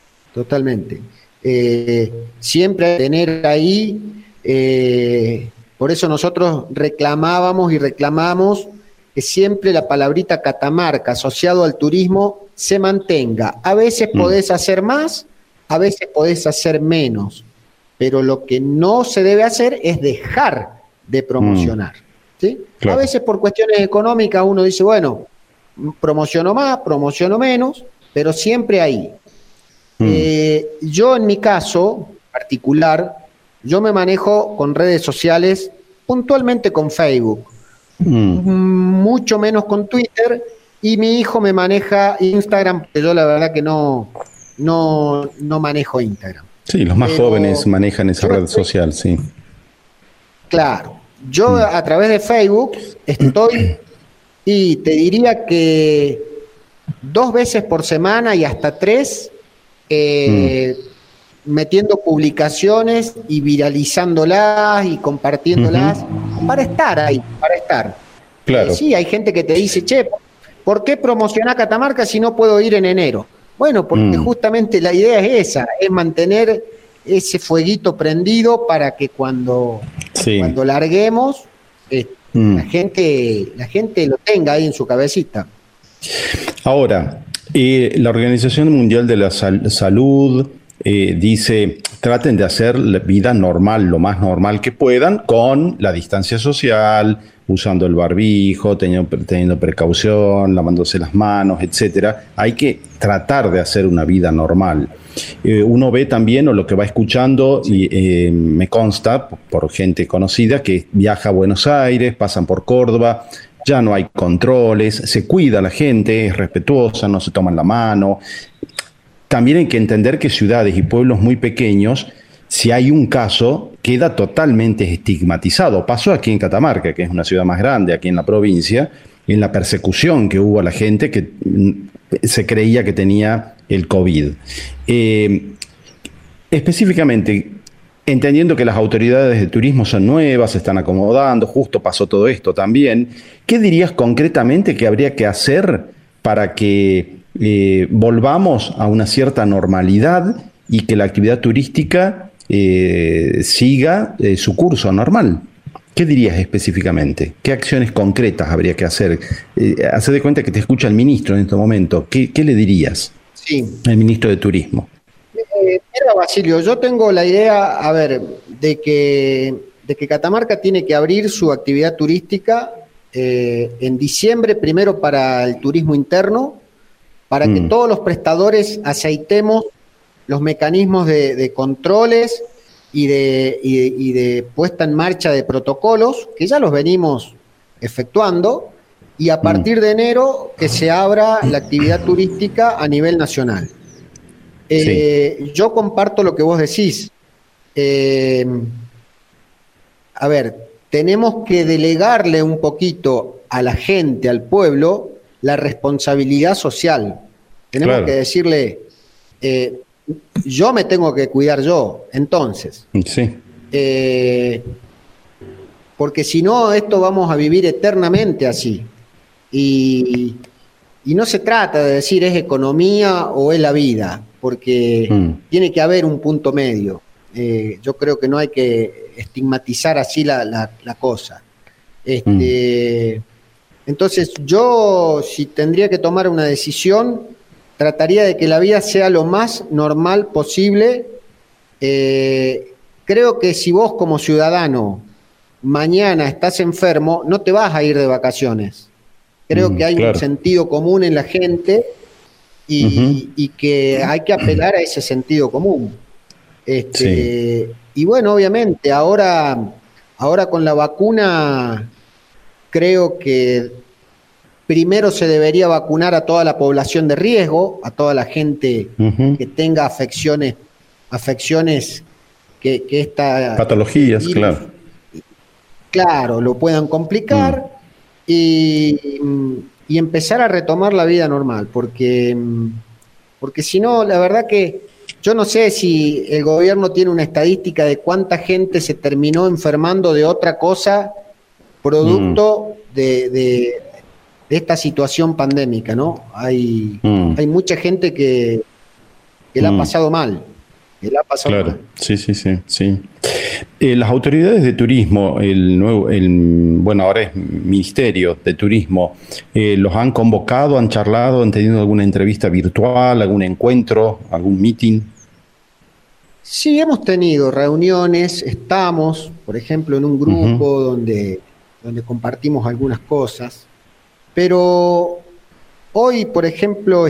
Siempre tener ahí, por eso nosotros reclamamos y reclamamos que siempre la palabrita Catamarca asociado al turismo se mantenga. A veces podés hacer más, a veces podés hacer menos, pero lo que no se debe hacer es dejar de promocionar. ¿Sí? Claro. A veces por cuestiones económicas uno dice, bueno, promociono más, promociono menos, pero siempre ahí. Yo en mi caso particular, yo me manejo con redes sociales, puntualmente con Facebook, mucho menos con Twitter, y mi hijo me maneja Instagram, porque yo la verdad que no manejo Instagram. Sí, los más jóvenes manejan esa red social, sí. Claro, yo a través de Facebook estoy, y te diría que 2 veces por semana y hasta 3, metiendo publicaciones y viralizándolas y compartiéndolas para estar ahí, para estar. Claro. Sí, hay gente que te dice, che, ¿por qué promocionar Catamarca si no puedo ir en enero? Bueno, porque justamente la idea es esa, es mantener ese fueguito prendido para que cuando larguemos, la gente lo tenga ahí en su cabecita. Ahora, la Organización Mundial de la Salud dice, traten de hacer la vida normal, lo más normal que puedan, con la distancia social, usando el barbijo, teniendo precaución, lavándose las manos, etcétera. Hay que tratar de hacer una vida normal. Uno ve también, o lo que va escuchando, y me consta por gente conocida, que viaja a Buenos Aires, pasan por Córdoba, ya no hay controles, se cuida la gente, es respetuosa, no se toman la mano. También hay que entender que ciudades y pueblos muy pequeños, si hay un caso, queda totalmente estigmatizado. Pasó aquí en Catamarca, que es una ciudad más grande aquí en la provincia, en la persecución que hubo a la gente que se creía que tenía el COVID. Específicamente, entendiendo que las autoridades de turismo son nuevas, se están acomodando, justo pasó todo esto también, ¿qué dirías concretamente que habría que hacer para que volvamos a una cierta normalidad y que la actividad turística siga su curso normal? ¿Qué dirías específicamente? ¿Qué acciones concretas habría que hacer? Haz de cuenta que te escucha el ministro en este momento. ¿Qué le dirías al ministro de Turismo? Mira, Basilio, yo tengo la idea, de que Catamarca tiene que abrir su actividad turística en diciembre, primero para el turismo interno, para que todos los prestadores aceitemos los mecanismos de controles y de puesta en marcha de protocolos, que ya los venimos efectuando, y a partir de enero que se abra la actividad turística a nivel nacional. Yo comparto lo que vos decís. a ver, tenemos que delegarle un poquito a la gente, al pueblo, la responsabilidad social. Tenemos que decirle, yo me tengo que cuidar yo, entonces. Sí. Porque si no, esto vamos a vivir eternamente así. Y no se trata de decir es economía o es la vida, porque tiene que haber un punto medio. Yo creo que no hay que estigmatizar así la cosa. Entonces, yo, si tendría que tomar una decisión, trataría de que la vida sea lo más normal posible. Creo que si vos como ciudadano mañana estás enfermo, no te vas a ir de vacaciones. Creo que hay un sentido común en la gente y que hay que apelar a ese sentido común. Y bueno, obviamente, ahora con la vacuna, creo que primero se debería vacunar a toda la población de riesgo, a toda la gente que tenga afecciones que esta patologías, claro, lo puedan complicar y empezar a retomar la vida normal, porque si no, la verdad que yo no sé si el gobierno tiene una estadística de cuánta gente se terminó enfermando de otra cosa producto de esta situación pandémica, ¿no? Hay mucha gente que la ha pasado mal. Mal. Sí. Las autoridades de turismo, bueno, ahora es Ministerio de Turismo, ¿los han convocado, han charlado, han tenido alguna entrevista virtual, algún encuentro, algún meeting? Sí, hemos tenido reuniones, estamos, por ejemplo, en un grupo donde compartimos algunas cosas, pero hoy, por ejemplo,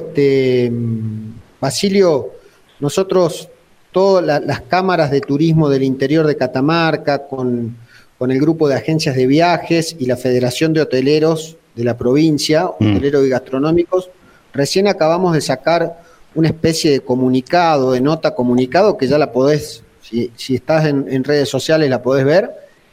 Basilio, nosotros, todas las cámaras de turismo del interior de Catamarca, con el grupo de agencias de viajes y la Federación de Hoteleros de la provincia, hoteleros y gastronómicos, recién acabamos de sacar una especie de comunicado, de nota comunicado, que ya la podés, si estás en redes sociales la podés ver,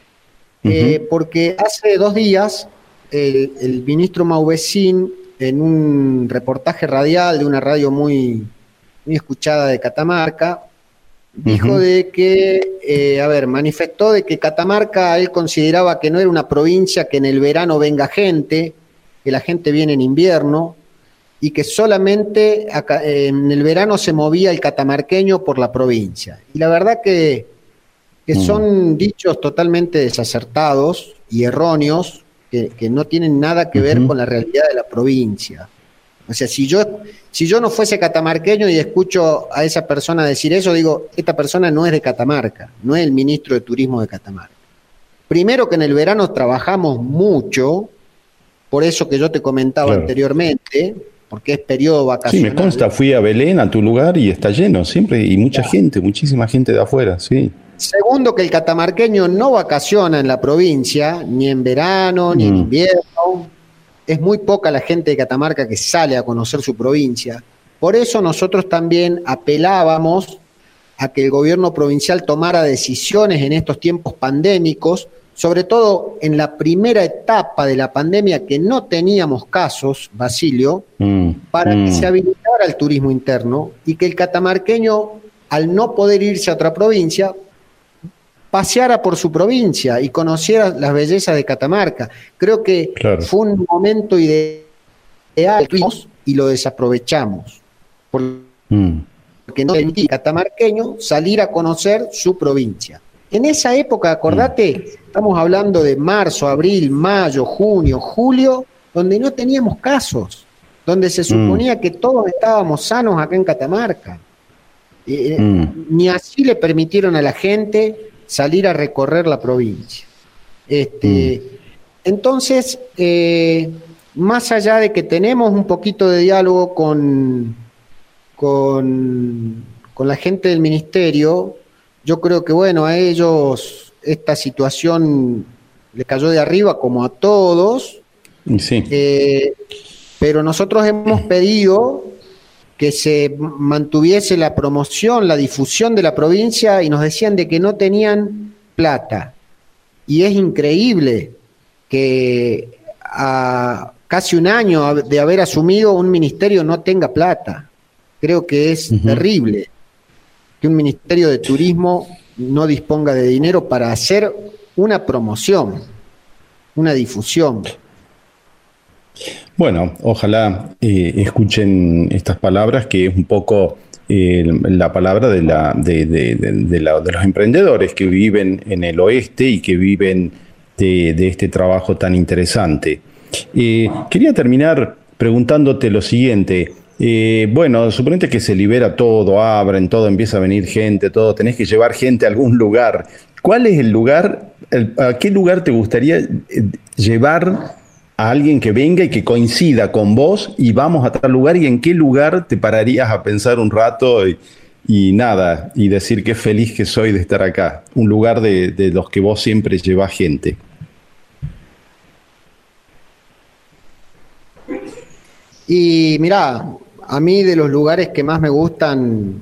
porque hace 2 días el ministro Mauvecín, en un reportaje radial de una radio muy escuchada de Catamarca, dijo de que, manifestó de que Catamarca él consideraba que no era una provincia que en el verano venga gente, que la gente viene en invierno, y que solamente en el verano se movía el catamarqueño por la provincia. Y la verdad que son dichos totalmente desacertados y erróneos, que no tienen nada que ver con la realidad de la provincia. O sea, si yo no fuese catamarqueño y escucho a esa persona decir eso, digo, esta persona no es de Catamarca, no es el ministro de Turismo de Catamarca. Primero que en el verano trabajamos mucho, por eso que yo te comentaba anteriormente, porque es periodo vacacional. Sí, me consta, fui a Belén, a tu lugar, y está lleno siempre, y mucha gente, muchísima gente de afuera, sí. Segundo, que el catamarqueño no vacaciona en la provincia, ni en verano, ni en invierno. Es muy poca la gente de Catamarca que sale a conocer su provincia. Por eso nosotros también apelábamos a que el gobierno provincial tomara decisiones en estos tiempos pandémicos, sobre todo en la primera etapa de la pandemia, que no teníamos casos, Basilio, para que se habilitara el turismo interno y que el catamarqueño, al no poder irse a otra provincia, paseara por su provincia y conociera las bellezas de Catamarca. Creo que fue un momento ideal y lo desaprovechamos, porque no permitía al catamarqueño salir a conocer su provincia. En esa época, acordate, estamos hablando de marzo, abril, mayo, junio, julio, donde no teníamos casos, donde se suponía que todos estábamos sanos acá en Catamarca. Ni así le permitieron a la gente salir a recorrer la provincia. Entonces, más allá de que tenemos un poquito de diálogo con la gente del ministerio, yo creo que, bueno, a ellos esta situación le cayó de arriba como a todos, pero nosotros hemos pedido que se mantuviese la promoción, la difusión de la provincia, y nos decían de que no tenían plata. y es increíble que a casi un año de haber asumido un ministerio no tenga plata. Creo que es terrible que un ministerio de turismo no disponga de dinero para hacer una promoción, una difusión. Bueno, ojalá escuchen estas palabras, que es un poco la palabra de los emprendedores que viven en el oeste y que viven de este trabajo tan interesante. Quería terminar preguntándote lo siguiente. Bueno, suponete que se libera todo, abren todo, empieza a venir gente, todo, tenés que llevar gente a algún lugar. ¿Cuál es el lugar, a qué lugar te gustaría llevar a alguien que venga y que coincida con vos y vamos a tal lugar, y en qué lugar te pararías a pensar un rato y nada, y decir qué feliz que soy de estar acá? Un lugar de los que vos siempre llevas gente. Y mirá, a mí de los lugares que más me gustan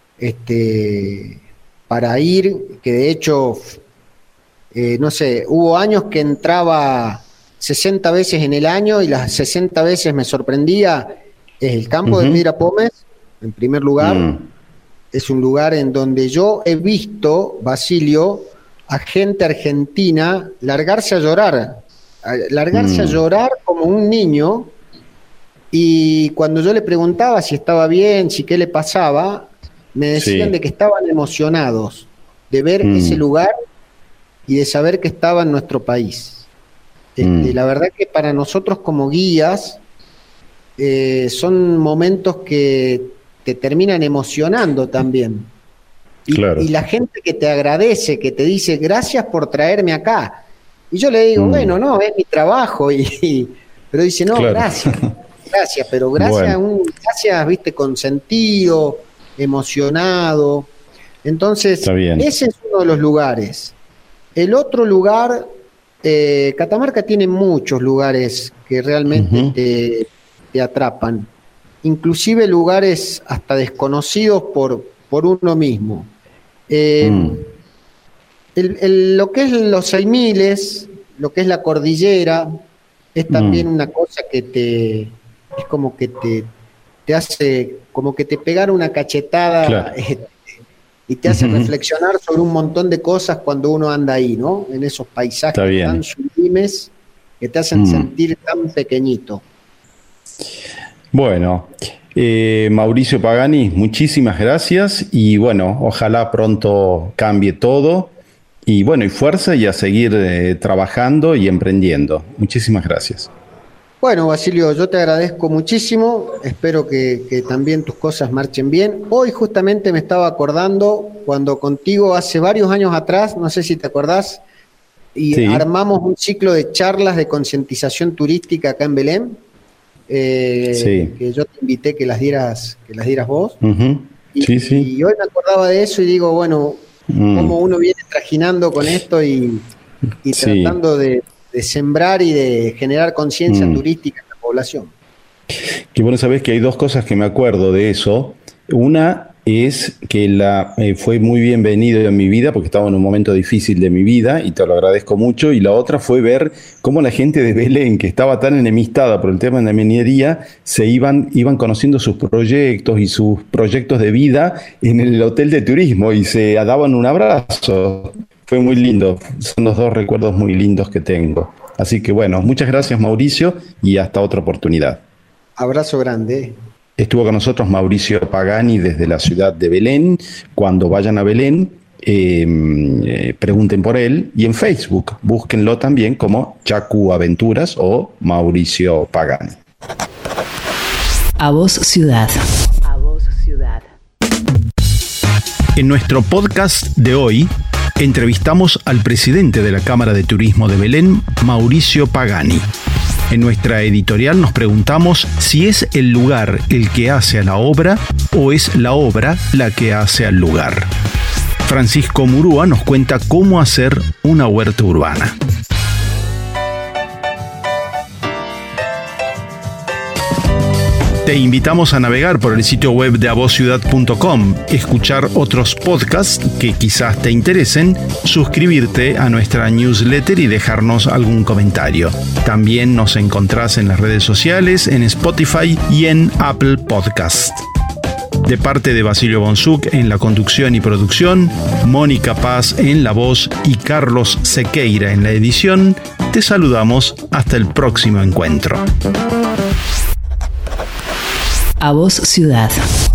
para ir, que de hecho, no sé, hubo años que entraba 60 veces en el año y las 60 veces me sorprendía, es el campo de Mira Pómez, en primer lugar. Es un lugar en donde yo he visto, Basilio, a gente argentina largarse a llorar como un niño, y cuando yo le preguntaba si estaba bien, si qué le pasaba, me decían de que estaban emocionados de ver ese lugar y de saber que estaba en nuestro país. La verdad que para nosotros como guías son momentos que te terminan emocionando también. Y la gente que te agradece, que te dice gracias por traerme acá. Y yo le digo, bueno, no, es mi trabajo. Pero dice, no, gracias, pero gracias, bueno. Gracias, viste, con sentido, emocionado. Entonces, ese es uno de los lugares. El otro lugar, Catamarca tiene muchos lugares que realmente te atrapan, inclusive lugares hasta desconocidos por uno mismo. Lo que es los 6000, lo que es la cordillera, es también una cosa que es como que te hace, como que te pegar una cachetada, y te hace reflexionar sobre un montón de cosas cuando uno anda ahí, ¿no? En esos paisajes tan sublimes que te hacen sentir tan pequeñito. Bueno, Mauricio Pagani, muchísimas gracias y bueno, ojalá pronto cambie todo y bueno, y fuerza y a seguir trabajando y emprendiendo. Muchísimas gracias. Bueno, Basilio, yo te agradezco muchísimo, espero que también tus cosas marchen bien. Hoy justamente me estaba acordando cuando contigo hace varios años atrás, no sé si te acordás, y armamos un ciclo de charlas de concientización turística acá en Belén, que yo te invité que las dieras vos. Y hoy me acordaba de eso y digo, bueno, cómo uno viene trajinando con esto y tratando de sembrar y de generar conciencia turística en la población. Que bueno, sabés que hay dos cosas que me acuerdo de eso. Una es que fue muy bienvenido en mi vida porque estaba en un momento difícil de mi vida y te lo agradezco mucho. Y la otra fue ver cómo la gente de Belén, que estaba tan enemistada por el tema de la minería, se iban conociendo sus proyectos y sus proyectos de vida en el hotel de turismo y se daban un abrazo. Fue muy lindo, son los dos recuerdos muy lindos que tengo. Así que bueno, muchas gracias Mauricio y hasta otra oportunidad. Abrazo grande. Estuvo con nosotros Mauricio Pagani desde la ciudad de Belén. Cuando vayan a Belén, pregunten por él y en Facebook, búsquenlo también como Chacu Aventuras o Mauricio Pagani. A Voz Ciudad. A Voz Ciudad. En nuestro podcast de hoy, entrevistamos al presidente de la Cámara de Turismo de Belén, Mauricio Pagani. En nuestra editorial nos preguntamos si es el lugar el que hace a la obra o es la obra la que hace al lugar. Francisco Murúa nos cuenta cómo hacer una huerta urbana. Te invitamos a navegar por el sitio web de avozciudad.com, escuchar otros podcasts que quizás te interesen, suscribirte a nuestra newsletter y dejarnos algún comentario. También nos encontrás en las redes sociales, en Spotify y en Apple Podcast. De parte de Basilio Bonsuc en la conducción y producción, Mónica Paz en la voz y Carlos Sequeira en la edición, te saludamos hasta el próximo encuentro. A Voz Ciudad.